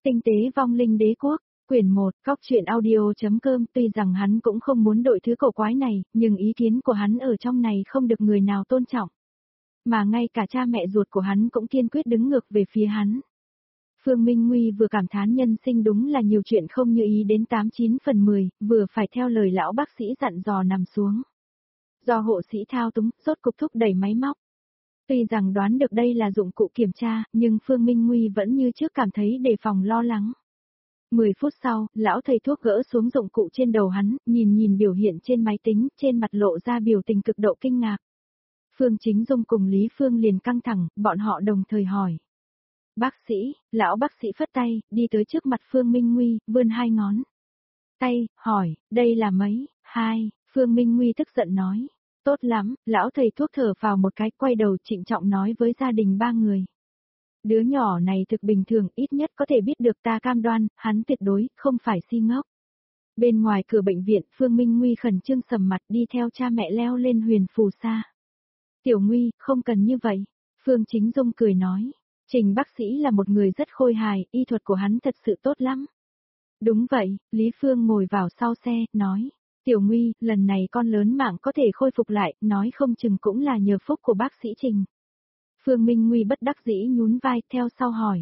Tinh tế vong linh đế quốc, quyển 1, Cóc truyện audio.com. Tuy rằng hắn cũng không muốn đội thứ cổ quái này, nhưng ý kiến của hắn ở trong này không được người nào tôn trọng. Mà ngay cả cha mẹ ruột của hắn cũng kiên quyết đứng ngược về phía hắn. Phương Minh Nguy vừa cảm thán nhân sinh đúng là nhiều chuyện không như ý đến 89 phần 10, vừa phải theo lời lão bác sĩ dặn dò nằm xuống. Do hộ sĩ thao túng, rốt cục thúc đẩy máy móc. Tuy rằng đoán được đây là dụng cụ kiểm tra, nhưng Phương Minh Nguy vẫn như trước cảm thấy đề phòng lo lắng. 10 phút sau, lão thầy thuốc gỡ xuống dụng cụ trên đầu hắn, nhìn biểu hiện trên máy tính, trên mặt lộ ra biểu tình cực độ kinh ngạc. Phương Chính Dung cùng Lý Phương liền căng thẳng, bọn họ đồng thời hỏi. Bác sĩ, lão bác sĩ phất tay, đi tới trước mặt Phương Minh Nguy, vươn hai ngón tay, hỏi, đây là mấy, hai, Phương Minh Nguy tức giận nói. Tốt lắm, lão thầy thuốc thở vào một cái, quay đầu trịnh trọng nói với gia đình ba người. Đứa nhỏ này thực bình thường, ít nhất có thể biết được, ta cam đoan, hắn tuyệt đối không phải si ngốc. Bên ngoài cửa bệnh viện, Phương Minh Nguy khẩn trương sầm mặt đi theo cha mẹ leo lên huyền phù sa. Tiểu Nguy, không cần như vậy. Phương Chính Dung cười nói. Trình bác sĩ là một người rất khôi hài, y thuật của hắn thật sự tốt lắm. Đúng vậy, Lý Phương ngồi vào sau xe, nói. Tiểu Nguy, lần này con lớn mạng có thể khôi phục lại, nói không chừng cũng là nhờ phúc của bác sĩ Trình. Phương Minh Nguy bất đắc dĩ nhún vai, theo sau hỏi.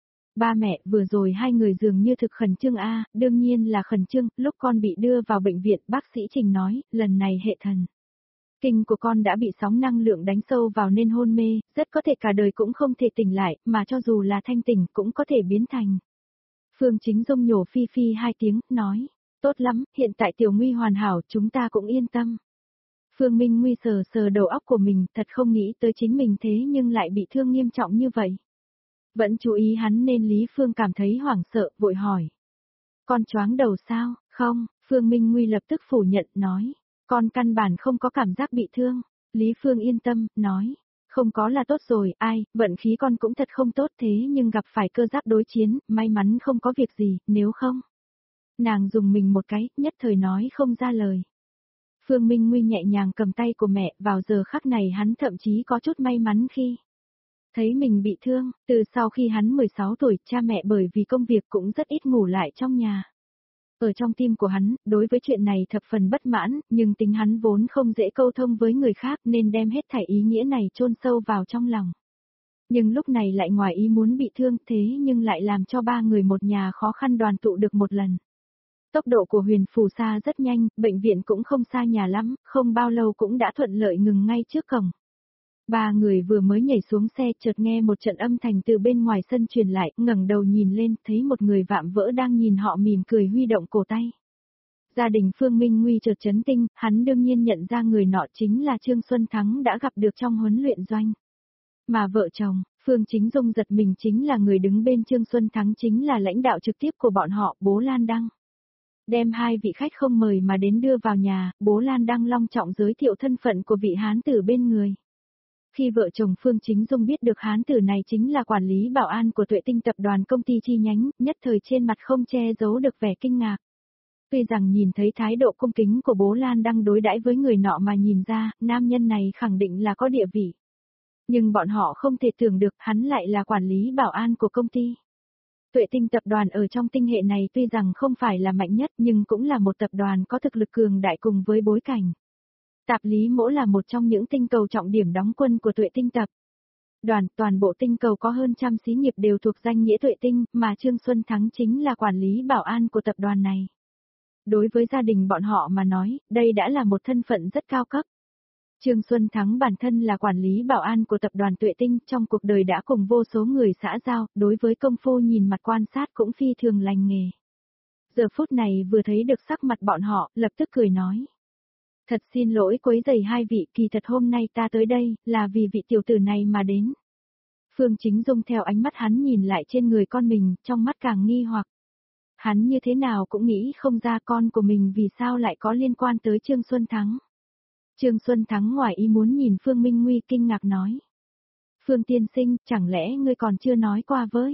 Ba mẹ, vừa rồi hai người dường như thực khẩn trương a, đương nhiên là khẩn trương, lúc con bị đưa vào bệnh viện, bác sĩ Trình nói, lần này hệ thần kinh của con đã bị sóng năng lượng đánh sâu vào nên hôn mê, rất có thể cả đời cũng không thể tỉnh lại, mà cho dù là thanh tỉnh cũng có thể biến thành. Phương Chính Dung nhổ phi phi hai tiếng, nói, tốt lắm, hiện tại Tiểu Nguy hoàn hảo, chúng ta cũng yên tâm. Phương Minh Nguy sờ sờ đầu óc của mình, thật không nghĩ tới chính mình thế nhưng lại bị thương nghiêm trọng như vậy. Vẫn chú ý hắn nên Lý Phương cảm thấy hoảng sợ, vội hỏi. Con choáng đầu sao? Không, Phương Minh Nguy lập tức phủ nhận, nói. Con căn bản không có cảm giác bị thương. Lý Phương yên tâm, nói. Không có là tốt rồi, ai, vận khí con cũng thật không tốt thế nhưng gặp phải cơ giáp đối chiến, may mắn không có việc gì, nếu không. Nàng dùng mình một cái, nhất thời nói không ra lời. Phương Minh Nguy nhẹ nhàng cầm tay của mẹ, vào giờ khắc này hắn thậm chí có chút may mắn khi thấy mình bị thương, từ sau khi hắn 16 tuổi, cha mẹ bởi vì công việc cũng rất ít ngủ lại trong nhà. Ở trong tim của hắn, đối với chuyện này thập phần bất mãn, nhưng tính hắn vốn không dễ câu thông với người khác nên đem hết thảy ý nghĩa này chôn sâu vào trong lòng. Nhưng lúc này lại ngoài ý muốn bị thương thế nhưng lại làm cho ba người một nhà khó khăn đoàn tụ được một lần. Tốc độ của huyền phù sa rất nhanh, bệnh viện cũng không xa nhà lắm, không bao lâu cũng đã thuận lợi ngừng ngay trước cổng. Ba người vừa mới nhảy xuống xe chợt nghe một trận âm thanh từ bên ngoài sân truyền lại, ngẩng đầu nhìn lên, thấy một người vạm vỡ đang nhìn họ mỉm cười huy động cổ tay. Gia đình Phương Minh Nguy chợt chấn tinh, hắn đương nhiên nhận ra người nọ chính là Trương Xuân Thắng đã gặp được trong huấn luyện doanh. Mà vợ chồng, Phương Chính Dung giật mình chính là người đứng bên Trương Xuân Thắng chính là lãnh đạo trực tiếp của bọn họ, bố Lan Đăng. Đem hai vị khách không mời mà đến đưa vào nhà, bố Lan Đăng long trọng giới thiệu thân phận của vị hán tử bên người. Khi vợ chồng Phương Chính Dung biết được hán tử này chính là quản lý bảo an của Tuệ Tinh tập đoàn công ty chi nhánh, nhất thời trên mặt không che giấu được vẻ kinh ngạc. Tuy rằng nhìn thấy thái độ cung kính của bố Lan Đăng đối đãi với người nọ mà nhìn ra, nam nhân này khẳng định là có địa vị. Nhưng bọn họ không thể tưởng được hắn lại là quản lý bảo an của công ty. Tuệ Tinh tập đoàn ở trong tinh hệ này tuy rằng không phải là mạnh nhất nhưng cũng là một tập đoàn có thực lực cường đại cùng với bối cảnh. Tạp Lý Mỗ là một trong những tinh cầu trọng điểm đóng quân của Tuệ Tinh tập đoàn, toàn bộ tinh cầu có hơn trăm xí nghiệp đều thuộc danh nghĩa Tuệ Tinh, mà Trương Xuân Thắng chính là quản lý bảo an của tập đoàn này. Đối với gia đình bọn họ mà nói, đây đã là một thân phận rất cao cấp. Trương Xuân Thắng bản thân là quản lý bảo an của tập đoàn Tuệ Tinh, trong cuộc đời đã cùng vô số người xã giao, đối với công phu nhìn mặt quan sát cũng phi thường lành nghề. Giờ phút này vừa thấy được sắc mặt bọn họ, lập tức cười nói. Thật xin lỗi quấy rầy hai vị, kỳ thật hôm nay ta tới đây, là vì vị tiểu tử này mà đến. Phương Chính Dung theo ánh mắt hắn nhìn lại trên người con mình, trong mắt càng nghi hoặc. Hắn như thế nào cũng nghĩ không ra con của mình vì sao lại có liên quan tới Trương Xuân Thắng. Trương Xuân Thắng ngoài ý muốn nhìn Phương Minh Nguy kinh ngạc nói. Phương tiên sinh, chẳng lẽ ngươi còn chưa nói qua với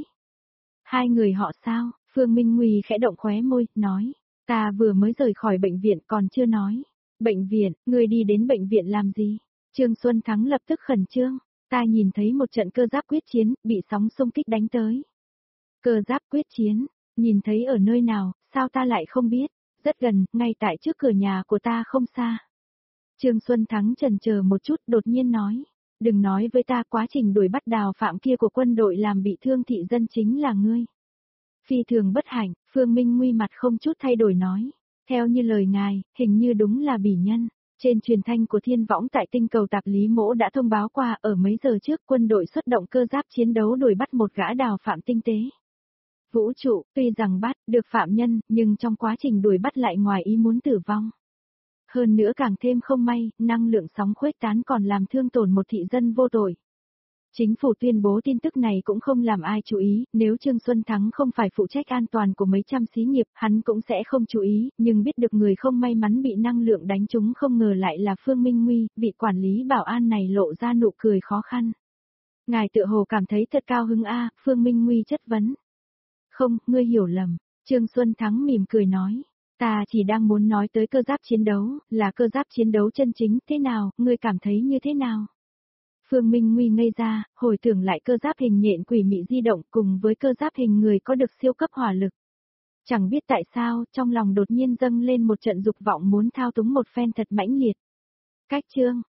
hai người họ sao? Phương Minh Nguy khẽ động khóe môi, nói. Ta vừa mới rời khỏi bệnh viện còn chưa nói. Bệnh viện, ngươi đi đến bệnh viện làm gì? Trương Xuân Thắng lập tức khẩn trương. Ta nhìn thấy một trận cơ giáp quyết chiến, bị sóng xung kích đánh tới. Cơ giáp quyết chiến, nhìn thấy ở nơi nào, sao ta lại không biết, rất gần, ngay tại trước cửa nhà của ta không xa. Trương Xuân Thắng chần chờ một chút đột nhiên nói, đừng nói với ta quá trình đuổi bắt Đào Phạm kia của quân đội làm bị thương thị dân chính là ngươi. Phi thường bất hạnh, Phương Minh Nguy mặt không chút thay đổi nói, theo như lời ngài, hình như đúng là bỉ nhân. Trên truyền thanh của Thiên Võng tại tinh cầu Tạp Lý Mỗ đã thông báo qua ở mấy giờ trước quân đội xuất động cơ giáp chiến đấu đuổi bắt một gã Đào Phạm tinh tế. Vũ trụ, tuy rằng bắt được phạm nhân, nhưng trong quá trình đuổi bắt lại ngoài ý muốn tử vong. Hơn nữa càng thêm không may, năng lượng sóng khuếch tán còn làm thương tổn một thị dân vô tội. Chính phủ tuyên bố tin tức này cũng không làm ai chú ý, nếu Trương Xuân Thắng không phải phụ trách an toàn của mấy trăm xí nghiệp, hắn cũng sẽ không chú ý, nhưng biết được người không may mắn bị năng lượng đánh trúng không ngờ lại là Phương Minh Nguy, vị quản lý bảo an này lộ ra nụ cười khó khăn. Ngài tựa hồ cảm thấy thật cao hứng a, Phương Minh Nguy chất vấn. Không, ngươi hiểu lầm, Trương Xuân Thắng mỉm cười nói. Ta chỉ đang muốn nói tới cơ giáp chiến đấu, là cơ giáp chiến đấu chân chính, thế nào, ngươi cảm thấy như thế nào? Phương Minh Nguy ngây ra, hồi tưởng lại cơ giáp hình nhện quỷ mị di động cùng với cơ giáp hình người có được siêu cấp hỏa lực. Chẳng biết tại sao, trong lòng đột nhiên dâng lên một trận dục vọng muốn thao túng một phen thật mãnh liệt. Cách chương